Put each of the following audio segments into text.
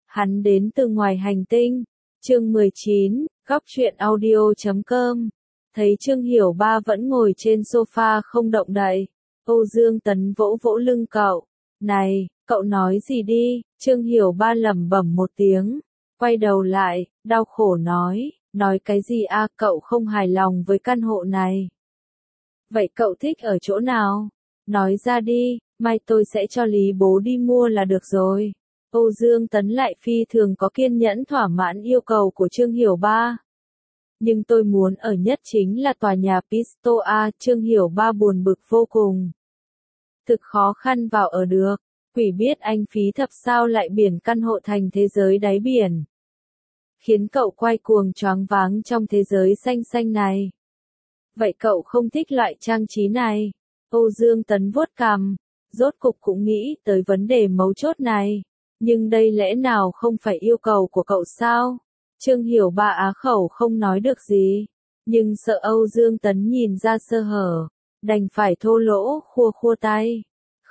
Hắn đến từ ngoài hành tinh. Chương 19, góc truyện audio.com. Thấy Trương Hiểu Ba vẫn ngồi trên sofa không động đậy, Âu Dương Tấn vỗ vỗ lưng cậu. Này, cậu nói gì đi? Trương Hiểu Ba lẩm bẩm một tiếng, quay đầu lại, đau khổ nói cái gì a? Cậu không hài lòng với căn hộ này. Vậy cậu thích ở chỗ nào? Nói ra đi, mai tôi sẽ cho Lý bố đi mua là được rồi. Âu Dương Tấn lại phi thường có kiên nhẫn thỏa mãn yêu cầu của Trương Hiểu Ba. Nhưng tôi muốn ở nhất chính là tòa nhà Pisto A. Trương Hiểu Ba buồn bực vô cùng. Thực khó khăn vào ở được, quỷ biết anh phí thập sao lại biển căn hộ thành thế giới đáy biển. Khiến cậu quay cuồng choáng váng trong thế giới xanh xanh này. Vậy cậu không thích loại trang trí này? Âu Dương Tấn vuốt cằm, rốt cục cũng nghĩ tới vấn đề mấu chốt này. Nhưng đây lẽ nào không phải yêu cầu của cậu sao? Trương Hiểu Ba á khẩu không nói được gì. Nhưng sợ Âu Dương Tấn nhìn ra sơ hở, đành phải thô lỗ khua khua tay.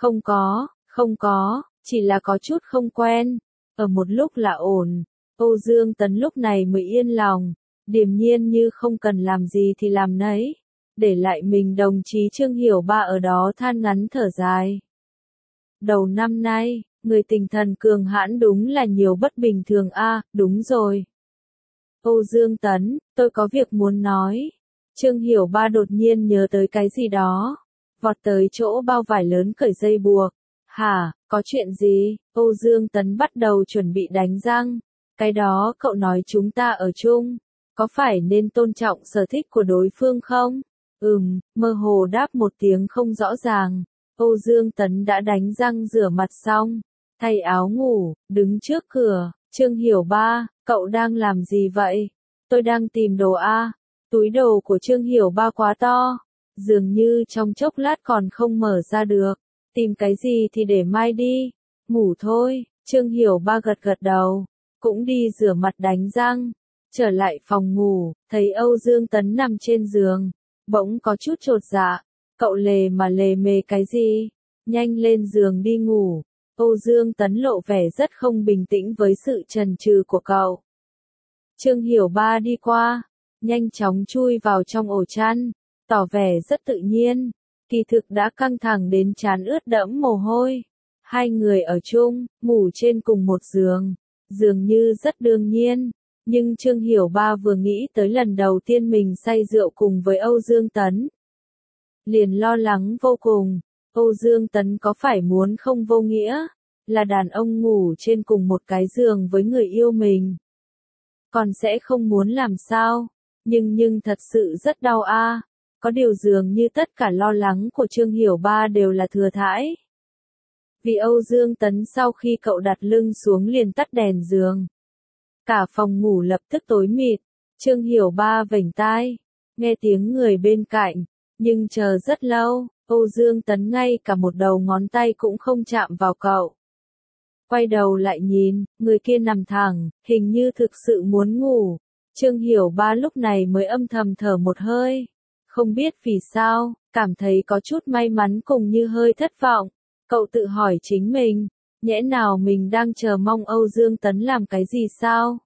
Không có, chỉ là có chút không quen. Ở một lúc là ổn. Âu Dương Tấn lúc này mới yên lòng, điềm nhiên như không cần làm gì thì làm nấy. Để lại mình đồng chí Trương Hiểu Ba ở đó than ngắn thở dài. Đầu năm nay, người tinh thần cường hãn đúng là nhiều bất bình thường a. Đúng rồi. Âu Dương Tấn, tôi có việc muốn nói. Trương Hiểu Ba đột nhiên nhớ tới cái gì đó, vọt tới chỗ bao vải lớn cởi dây buộc. Hả, có chuyện gì? Âu Dương Tấn bắt đầu chuẩn bị đánh răng. Cái đó cậu nói chúng ta ở chung, có phải nên tôn trọng sở thích của đối phương không? Mơ hồ đáp một tiếng không rõ ràng. Âu Dương Tấn đã đánh răng rửa mặt xong, thay áo ngủ, đứng trước cửa. Trương Hiểu Ba, cậu đang làm gì vậy? Tôi đang tìm đồ a. Túi đồ của Trương Hiểu Ba quá to, dường như trong chốc lát còn không mở ra được. Tìm cái gì thì để mai đi, ngủ thôi. Trương Hiểu Ba gật gật đầu, cũng đi rửa mặt đánh răng. Trở lại phòng ngủ, thấy Âu Dương Tấn nằm trên giường, bỗng có chút chột dạ. Cậu lề mà lề mề cái gì? Nhanh lên giường đi ngủ. Âu Dương Tấn lộ vẻ rất không bình tĩnh với sự chần chừ của cậu. Trương Hiểu Ba đi qua, nhanh chóng chui vào trong ổ chăn, tỏ vẻ rất tự nhiên. Kỳ thực đã căng thẳng đến trán ướt đẫm mồ hôi. Hai người ở chung, ngủ trên cùng một giường, dường như rất đương nhiên. Nhưng Trương Hiểu Ba vừa nghĩ tới lần đầu tiên mình say rượu cùng với Âu Dương Tấn, liền lo lắng vô cùng. Âu Dương Tấn có phải muốn không vô nghĩa, là đàn ông ngủ trên cùng một cái giường với người yêu mình, còn sẽ không muốn làm sao? Nhưng thật sự rất đau a. Có điều dường như tất cả lo lắng của Trương Hiểu Ba đều là thừa thãi. Vì Âu Dương Tấn sau khi cậu đặt lưng xuống liền tắt đèn giường, cả phòng ngủ lập tức tối mịt. Trương Hiểu Ba vểnh tai, nghe tiếng người bên cạnh, nhưng chờ rất lâu, Âu Dương Tấn ngay cả một đầu ngón tay cũng không chạm vào cậu. Quay đầu lại nhìn, người kia nằm thẳng, hình như thực sự muốn ngủ. Trương Hiểu Ba lúc này mới âm thầm thở một hơi. Không biết vì sao, cảm thấy có chút may mắn cùng như hơi thất vọng. Cậu tự hỏi chính mình, nhẽ nào mình đang chờ mong Âu Dương Tấn làm cái gì sao?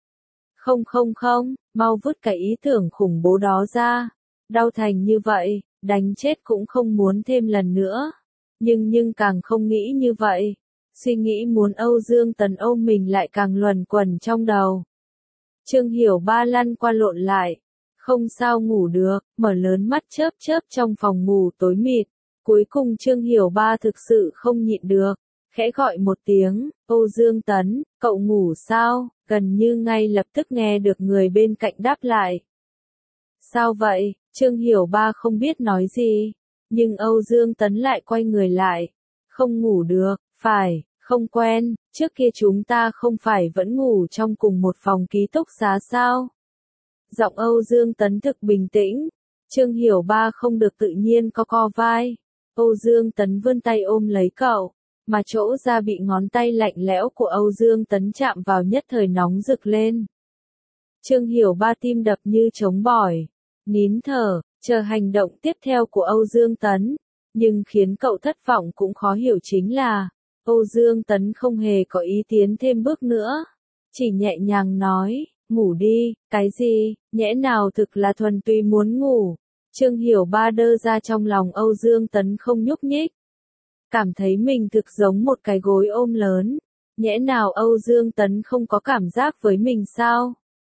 Không, mau vứt cái ý tưởng khủng bố đó ra. Đau thành như vậy, đánh chết cũng không muốn thêm lần nữa. Nhưng càng không nghĩ như vậy, suy nghĩ muốn Âu Dương Tấn ôm mình lại càng luẩn quẩn trong đầu. Trương Hiểu Ba lăn qua lộn lại, không sao ngủ được, mở lớn mắt chớp chớp trong phòng ngủ tối mịt. Cuối cùng Trương Hiểu Ba thực sự không nhịn được, khẽ gọi một tiếng. Âu Dương Tấn, cậu ngủ sao? Gần như ngay lập tức nghe được người bên cạnh đáp lại. Sao vậy? Trương Hiểu Ba không biết nói gì, nhưng Âu Dương Tấn lại quay người lại. Không ngủ được, phải, không quen, trước kia chúng ta không phải vẫn ngủ trong cùng một phòng ký túc xá sao? Giọng Âu Dương Tấn thực bình tĩnh. Trương Hiểu Ba không được tự nhiên co vai. Âu Dương Tấn vươn tay ôm lấy cậu, mà chỗ da bị ngón tay lạnh lẽo của Âu Dương Tấn chạm vào nhất thời nóng rực lên. Trương Hiểu Ba tim đập như trống bỏi, nín thở, chờ hành động tiếp theo của Âu Dương Tấn. Nhưng khiến cậu thất vọng cũng khó hiểu chính là, Âu Dương Tấn không hề có ý tiến thêm bước nữa. Chỉ nhẹ nhàng nói, ngủ đi, cái gì, nhẽ nào thực là thuần túy muốn ngủ. Trương Hiểu Ba đơ ra trong lòng Âu Dương Tấn không nhúc nhích. Cảm thấy mình thực giống một cái gối ôm lớn. Nhẽ nào Âu Dương Tấn không có cảm giác với mình sao?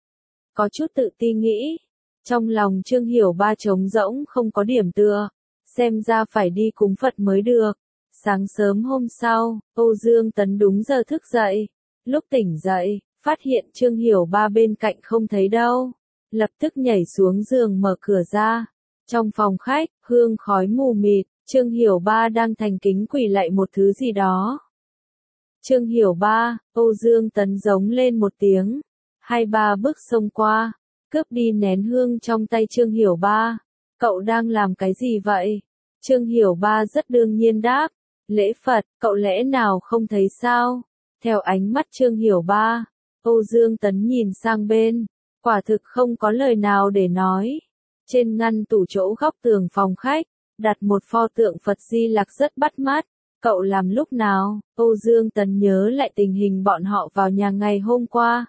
Có chút tự ti nghĩ. Trong lòng Trương Hiểu Ba trống rỗng không có điểm tựa. Xem ra phải đi cúng Phật mới được. Sáng sớm hôm sau, Âu Dương Tấn đúng giờ thức dậy. Lúc tỉnh dậy, phát hiện Trương Hiểu Ba bên cạnh không thấy đâu. Lập tức nhảy xuống giường mở cửa ra. Trong phòng khách, hương khói mù mịt, Trương Hiểu Ba đang thành kính quỳ lạy một thứ gì đó. Trương Hiểu Ba, Âu Dương Tấn giống lên một tiếng. 2-3 bước xông qua, cướp đi nén hương trong tay Trương Hiểu Ba. Cậu đang làm cái gì vậy? Trương Hiểu Ba rất đương nhiên đáp. Lễ Phật, cậu lẽ nào không thấy sao? Theo ánh mắt Trương Hiểu Ba, Âu Dương Tấn nhìn sang bên. Quả thực không có lời nào để nói. Trên ngăn tủ chỗ góc tường phòng khách, đặt một pho tượng Phật Di Lặc rất bắt mắt. Cậu làm lúc nào? Âu Dương Tấn nhớ lại tình hình bọn họ vào nhà ngày hôm qua.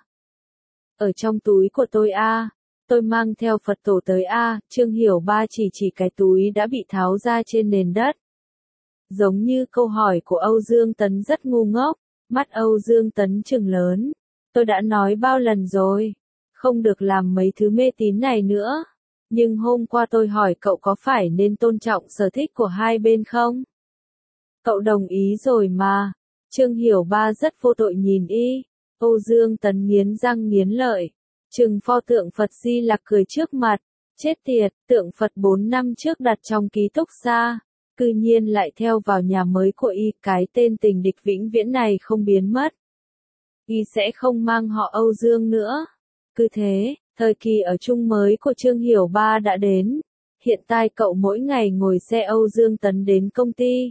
Ở trong túi của tôi a, tôi mang theo Phật tổ tới a. Trương Hiểu Ba chỉ cái túi đã bị tháo ra trên nền đất. Giống như câu hỏi của Âu Dương Tấn rất ngu ngốc, mắt Âu Dương Tấn trừng lớn. Tôi đã nói bao lần rồi, không được làm mấy thứ mê tín này nữa. Nhưng hôm qua tôi hỏi cậu có phải nên tôn trọng sở thích của hai bên không? Cậu đồng ý rồi mà. Trương Hiểu Ba rất vô tội nhìn y. Âu Dương Tấn nghiến răng nghiến lợi. Trừng pho tượng Phật Di Lặc cười trước mặt. Chết tiệt, tượng Phật 4 năm trước đặt trong ký túc xá. Cư nhiên lại theo vào nhà mới của y, cái tên tình địch vĩnh viễn này không biến mất. Y sẽ không mang họ Âu Dương nữa. Cứ thế, thời kỳ ở chung mới của Trương Hiểu Ba đã đến. Hiện tại cậu mỗi ngày ngồi xe Âu Dương Tấn đến công ty.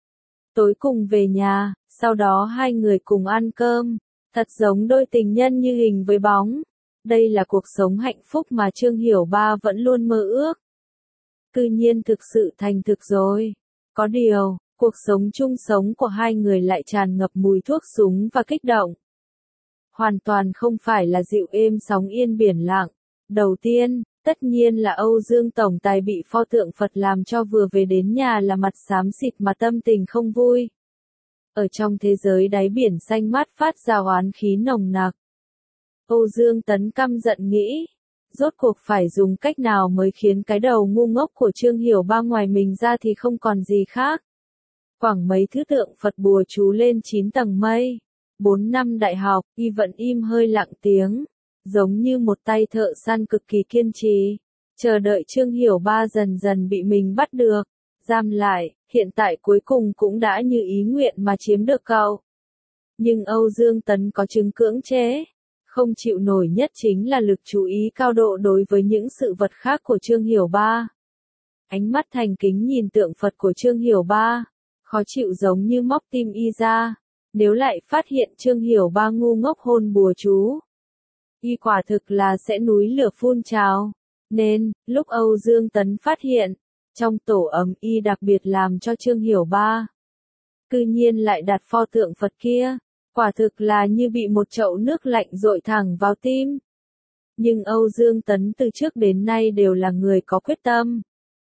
Tối cùng về nhà, sau đó hai người cùng ăn cơm. Thật giống đôi tình nhân như hình với bóng. Đây là cuộc sống hạnh phúc mà Trương Hiểu Ba vẫn luôn mơ ước. Tự nhiên thực sự thành thực rồi. Có điều, cuộc sống chung sống của hai người lại tràn ngập mùi thuốc súng và kích động. Hoàn toàn không phải là dịu êm sóng yên biển lặng. Đầu tiên, tất nhiên là Âu Dương tổng tài bị pho tượng Phật làm cho vừa về đến nhà là mặt xám xịt mà tâm tình không vui. Ở trong thế giới đáy biển xanh mát phát ra oán khí nồng nặc. Âu Dương Tấn căm giận nghĩ. Rốt cuộc phải dùng cách nào mới khiến cái đầu ngu ngốc của Trương Hiểu Ba ngoài mình ra thì không còn gì khác. Khoảng mấy thứ tượng Phật bùa chú lên 9 tầng mây. 4 năm đại học, y vẫn im hơi lặng tiếng. Giống như một tay thợ săn cực kỳ kiên trì. Chờ đợi Trương Hiểu Ba dần dần bị mình bắt được. Giam lại, hiện tại cuối cùng cũng đã như ý nguyện mà chiếm được cậu. Nhưng Âu Dương Tấn có chứng cưỡng chế. Không chịu nổi nhất chính là lực chú ý cao độ đối với những sự vật khác của Trương Hiểu Ba. Ánh mắt thành kính nhìn tượng Phật của Trương Hiểu Ba. Khó chịu giống như móc tim y ra. Nếu lại phát hiện Trương Hiểu Ba ngu ngốc hôn bùa chú. Y quả thực là sẽ núi lửa phun trào. Nên, lúc Âu Dương Tấn phát hiện, trong tổ ấm y đặc biệt làm cho Trương Hiểu Ba. Cư nhiên lại đặt pho tượng Phật kia. Quả thực là như bị một chậu nước lạnh dội thẳng vào tim. Nhưng Âu Dương Tấn từ trước đến nay đều là người có quyết tâm.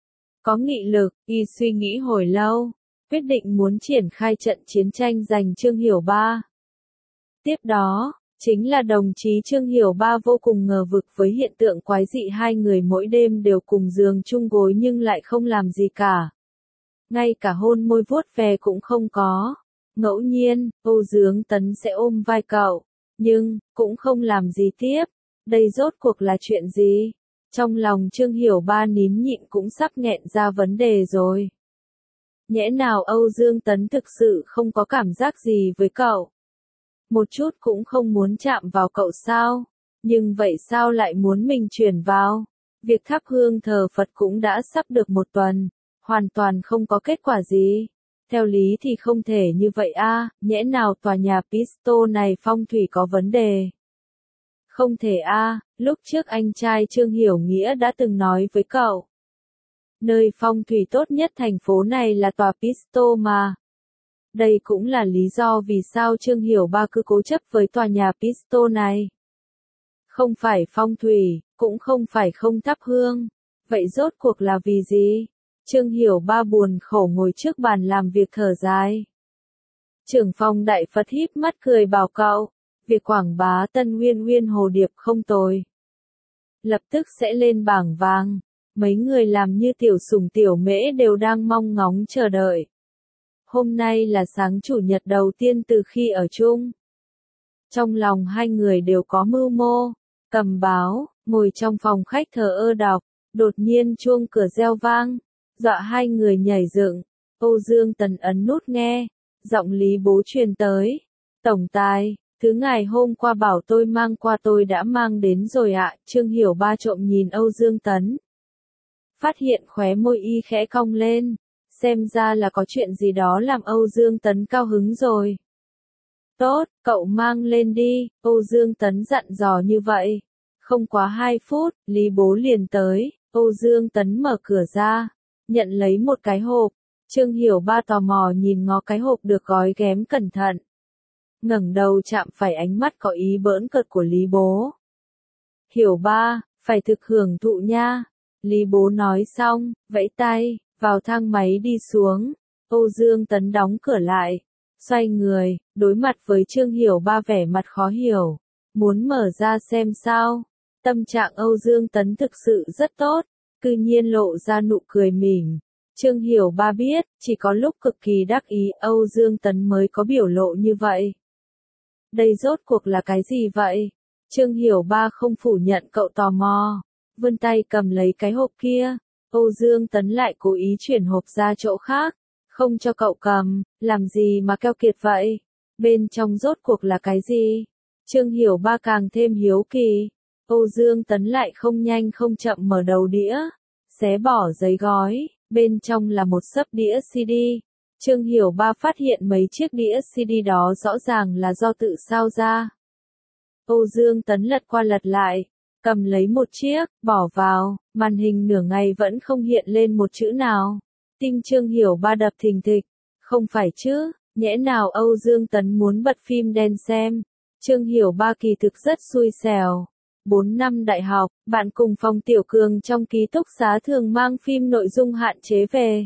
Có nghị lực, y suy nghĩ hồi lâu, quyết định muốn triển khai trận chiến tranh giành Trương Hiểu Ba. Tiếp đó, chính là đồng chí Trương Hiểu Ba vô cùng ngờ vực với hiện tượng quái dị hai người mỗi đêm đều cùng giường chung gối nhưng lại không làm gì cả. Ngay cả hôn môi vuốt ve cũng không có. Ngẫu nhiên, Âu Dương Tấn sẽ ôm vai cậu, nhưng, cũng không làm gì tiếp. Đây rốt cuộc là chuyện gì? Trong lòng Trương Hiểu Ba nín nhịn cũng sắp nghẹn ra vấn đề rồi. Nhẽ nào Âu Dương Tấn thực sự không có cảm giác gì với cậu? Một chút cũng không muốn chạm vào cậu sao? Nhưng vậy sao lại muốn mình chuyển vào? Việc thắp hương thờ Phật cũng đã sắp được 1 tuần, hoàn toàn không có kết quả gì. Theo lý thì không thể như vậy a, nhẽ nào tòa nhà Pisto này phong thủy có vấn đề? Không thể a, lúc trước anh trai Trương Hiểu Nghĩa đã từng nói với cậu. Nơi phong thủy tốt nhất thành phố này là tòa Pisto mà. Đây cũng là lý do vì sao Trương Hiểu Ba cứ cố chấp với tòa nhà Pisto này. Không phải phong thủy, cũng không phải không thắp hương. Vậy rốt cuộc là vì gì? Trương Hiểu Ba buồn khổ ngồi trước bàn làm việc thở dài. Trưởng phòng Đại Phật híp mắt cười bảo cậu, việc quảng bá Tân Nguyên Nguyên Hồ Điệp không tồi. Lập tức sẽ lên bảng vàng, mấy người làm như tiểu sủng tiểu mễ đều đang mong ngóng chờ đợi. Hôm nay là sáng chủ nhật đầu tiên từ khi ở chung. Trong lòng hai người đều có mưu mô, cầm báo, ngồi trong phòng khách thờ ơ đọc, đột nhiên chuông cửa reo vang, dọa hai người nhảy dựng. Âu Dương Tấn ấn nút nghe, giọng Lý Bố truyền tới. Tổng tài, thứ ngài hôm qua bảo tôi mang qua tôi đã mang đến rồi ạ. Trương Hiểu Ba trộm nhìn Âu Dương Tấn. Phát hiện khóe môi y khẽ cong lên, xem ra là có chuyện gì đó làm Âu Dương Tấn cao hứng rồi. Tốt, cậu mang lên đi, Âu Dương Tấn dặn dò như vậy. Không quá 2 phút, Lý Bố liền tới, Âu Dương Tấn mở cửa ra, nhận lấy một cái hộp. Trương Hiểu Ba tò mò nhìn ngó cái hộp được gói ghém cẩn thận. Ngẩng đầu chạm phải ánh mắt có ý bỡn cợt của Lý Bố. Hiểu Ba, phải thực hưởng thụ nha. Lý Bố nói xong, vẫy tay, vào thang máy đi xuống. Âu Dương Tấn đóng cửa lại, xoay người, đối mặt với Trương Hiểu Ba vẻ mặt khó hiểu. Muốn mở ra xem sao. Tâm trạng Âu Dương Tấn thực sự rất tốt, cư nhiên lộ ra nụ cười mỉm. Trương Hiểu Ba biết, chỉ có lúc cực kỳ đắc ý Âu Dương Tấn mới có biểu lộ như vậy. Đây rốt cuộc là cái gì vậy? Trương Hiểu Ba không phủ nhận cậu tò mò, vươn tay cầm lấy cái hộp kia. Âu Dương Tấn lại cố ý chuyển hộp ra chỗ khác, không cho cậu cầm, làm gì mà keo kiệt vậy? Bên trong rốt cuộc là cái gì? Trương Hiểu Ba càng thêm hiếu kỳ. Âu Dương Tấn lại không nhanh không chậm mở đầu đĩa, xé bỏ giấy gói, bên trong là một xấp đĩa CD. Trương Hiểu Ba phát hiện mấy chiếc đĩa CD đó rõ ràng là do tự sao ra. Âu Dương Tấn lật qua lật lại, cầm lấy một chiếc, bỏ vào, màn hình nửa ngày vẫn không hiện lên một chữ nào. Tim Trương Hiểu Ba đập thình thịch, không phải chứ, nhẽ nào Âu Dương Tấn muốn bật phim đen xem. Trương Hiểu Ba kỳ thực rất xui xẻo. 4 năm đại học, bạn cùng phòng Tiểu Cường trong ký túc xá thường mang phim nội dung hạn chế về.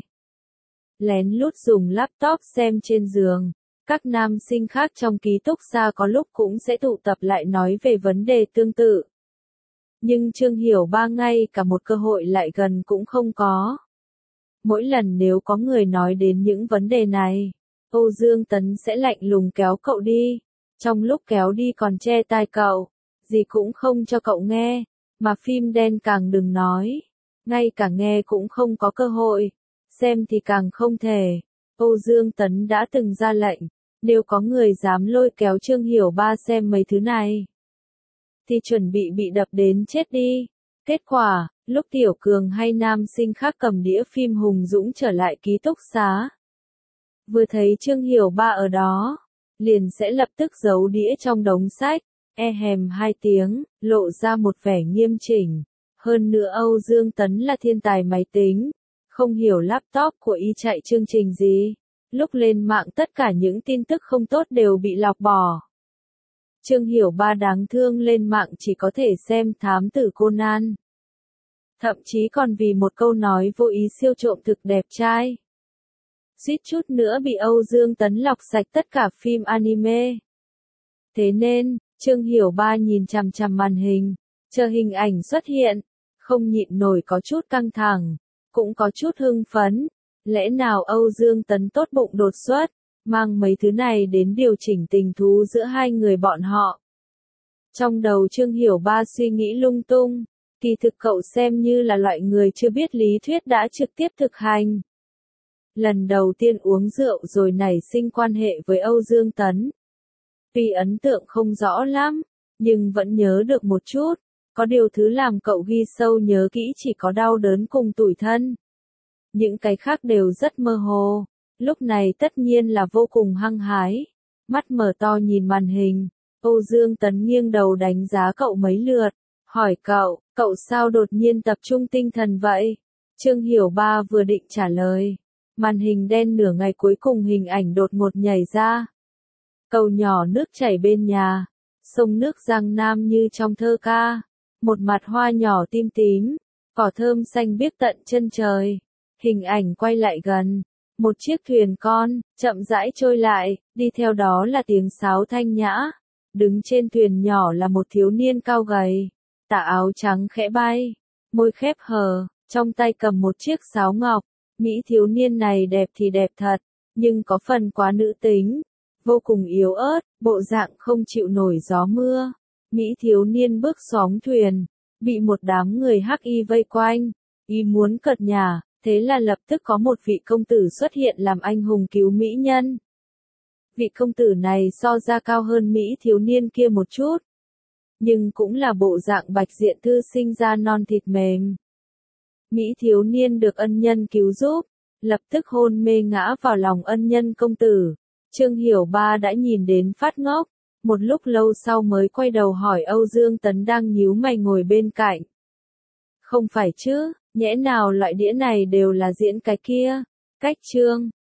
Lén lút dùng laptop xem trên giường. Các nam sinh khác trong ký túc xá có lúc cũng sẽ tụ tập lại nói về vấn đề tương tự. Nhưng Trương Hiểu Ba ngay cả một cơ hội lại gần cũng không có. Mỗi lần nếu có người nói đến những vấn đề này, Âu Dương Tấn sẽ lạnh lùng kéo cậu đi. Trong lúc kéo đi còn che tai cậu, gì cũng không cho cậu nghe, mà phim đen càng đừng nói. Ngay cả nghe cũng không có cơ hội, xem thì càng không thể. Âu Dương Tấn đã từng ra lệnh, nếu có người dám lôi kéo Trương Hiểu Ba xem mấy thứ này, thì chuẩn bị đập đến chết đi. Kết quả, lúc Tiểu Cường hay nam sinh khác cầm đĩa phim hùng dũng trở lại ký túc xá, vừa thấy Trương Hiểu Ba ở đó, liền sẽ lập tức giấu đĩa trong đống sách, hèm 2 tiếng, lộ ra một vẻ nghiêm chỉnh. Hơn nữa Âu Dương Tấn là thiên tài máy tính, không hiểu laptop của y chạy chương trình gì. Lúc lên mạng tất cả những tin tức không tốt đều bị lọc bỏ. Trương Hiểu Ba đáng thương lên mạng chỉ có thể xem Thám Tử Conan. Thậm chí còn vì một câu nói vô ý siêu trộm thực đẹp trai, suýt chút nữa bị Âu Dương Tấn lọc sạch tất cả phim anime. Thế nên, Trương Hiểu Ba nhìn chằm chằm màn hình, chờ hình ảnh xuất hiện, không nhịn nổi có chút căng thẳng, cũng có chút hưng phấn. Lẽ nào Âu Dương Tấn tốt bụng đột xuất, mang mấy thứ này đến điều chỉnh tình thú giữa hai người bọn họ? Trong đầu Trương Hiểu Ba suy nghĩ lung tung, kỳ thực cậu xem như là loại người chưa biết lý thuyết đã trực tiếp thực hành. Lần đầu tiên uống rượu rồi nảy sinh quan hệ với Âu Dương Tấn. Tuy ấn tượng không rõ lắm, nhưng vẫn nhớ được một chút. Có điều thứ làm cậu ghi sâu nhớ kỹ chỉ có đau đớn cùng tủi thân. Những cái khác đều rất mơ hồ. Lúc này tất nhiên là vô cùng hăng hái. Mắt mở to nhìn màn hình. Âu Dương Tấn nghiêng đầu đánh giá cậu mấy lượt. Hỏi cậu sao đột nhiên tập trung tinh thần vậy? Trương Hiểu Ba vừa định trả lời, Màn hình đen nửa ngày cuối cùng hình ảnh đột ngột nhảy ra. Cầu nhỏ nước chảy bên nhà, sông nước Giang Nam như trong thơ ca. Một mặt hoa nhỏ tím tím, cỏ thơm xanh biếc tận chân trời. Hình ảnh quay lại gần, một chiếc thuyền con, chậm rãi trôi lại, đi theo đó là tiếng sáo thanh nhã. Đứng trên thuyền nhỏ là một thiếu niên cao gầy, tà áo trắng khẽ bay, môi khép hờ, trong tay cầm một chiếc sáo ngọc. Mỹ thiếu niên này đẹp thì đẹp thật, nhưng có phần quá nữ tính, vô cùng yếu ớt, bộ dạng không chịu nổi gió mưa. Mỹ thiếu niên bước xóm thuyền, bị một đám người hắc y vây quanh, y muốn cợt nhả, thế là lập tức có một vị công tử xuất hiện làm anh hùng cứu mỹ nhân. Vị công tử này so ra cao hơn Mỹ thiếu niên kia một chút, nhưng cũng là bộ dạng bạch diện thư sinh da non thịt mềm. Mỹ thiếu niên được ân nhân cứu giúp, lập tức hôn mê ngã vào lòng ân nhân công tử. Trương Hiểu Ba đã nhìn đến phát ngốc, một lúc lâu sau mới quay đầu hỏi Âu Dương Tấn đang nhíu mày ngồi bên cạnh. Không phải chứ, nhẽ nào loại đĩa này đều là diễn cái kia? Cách Trương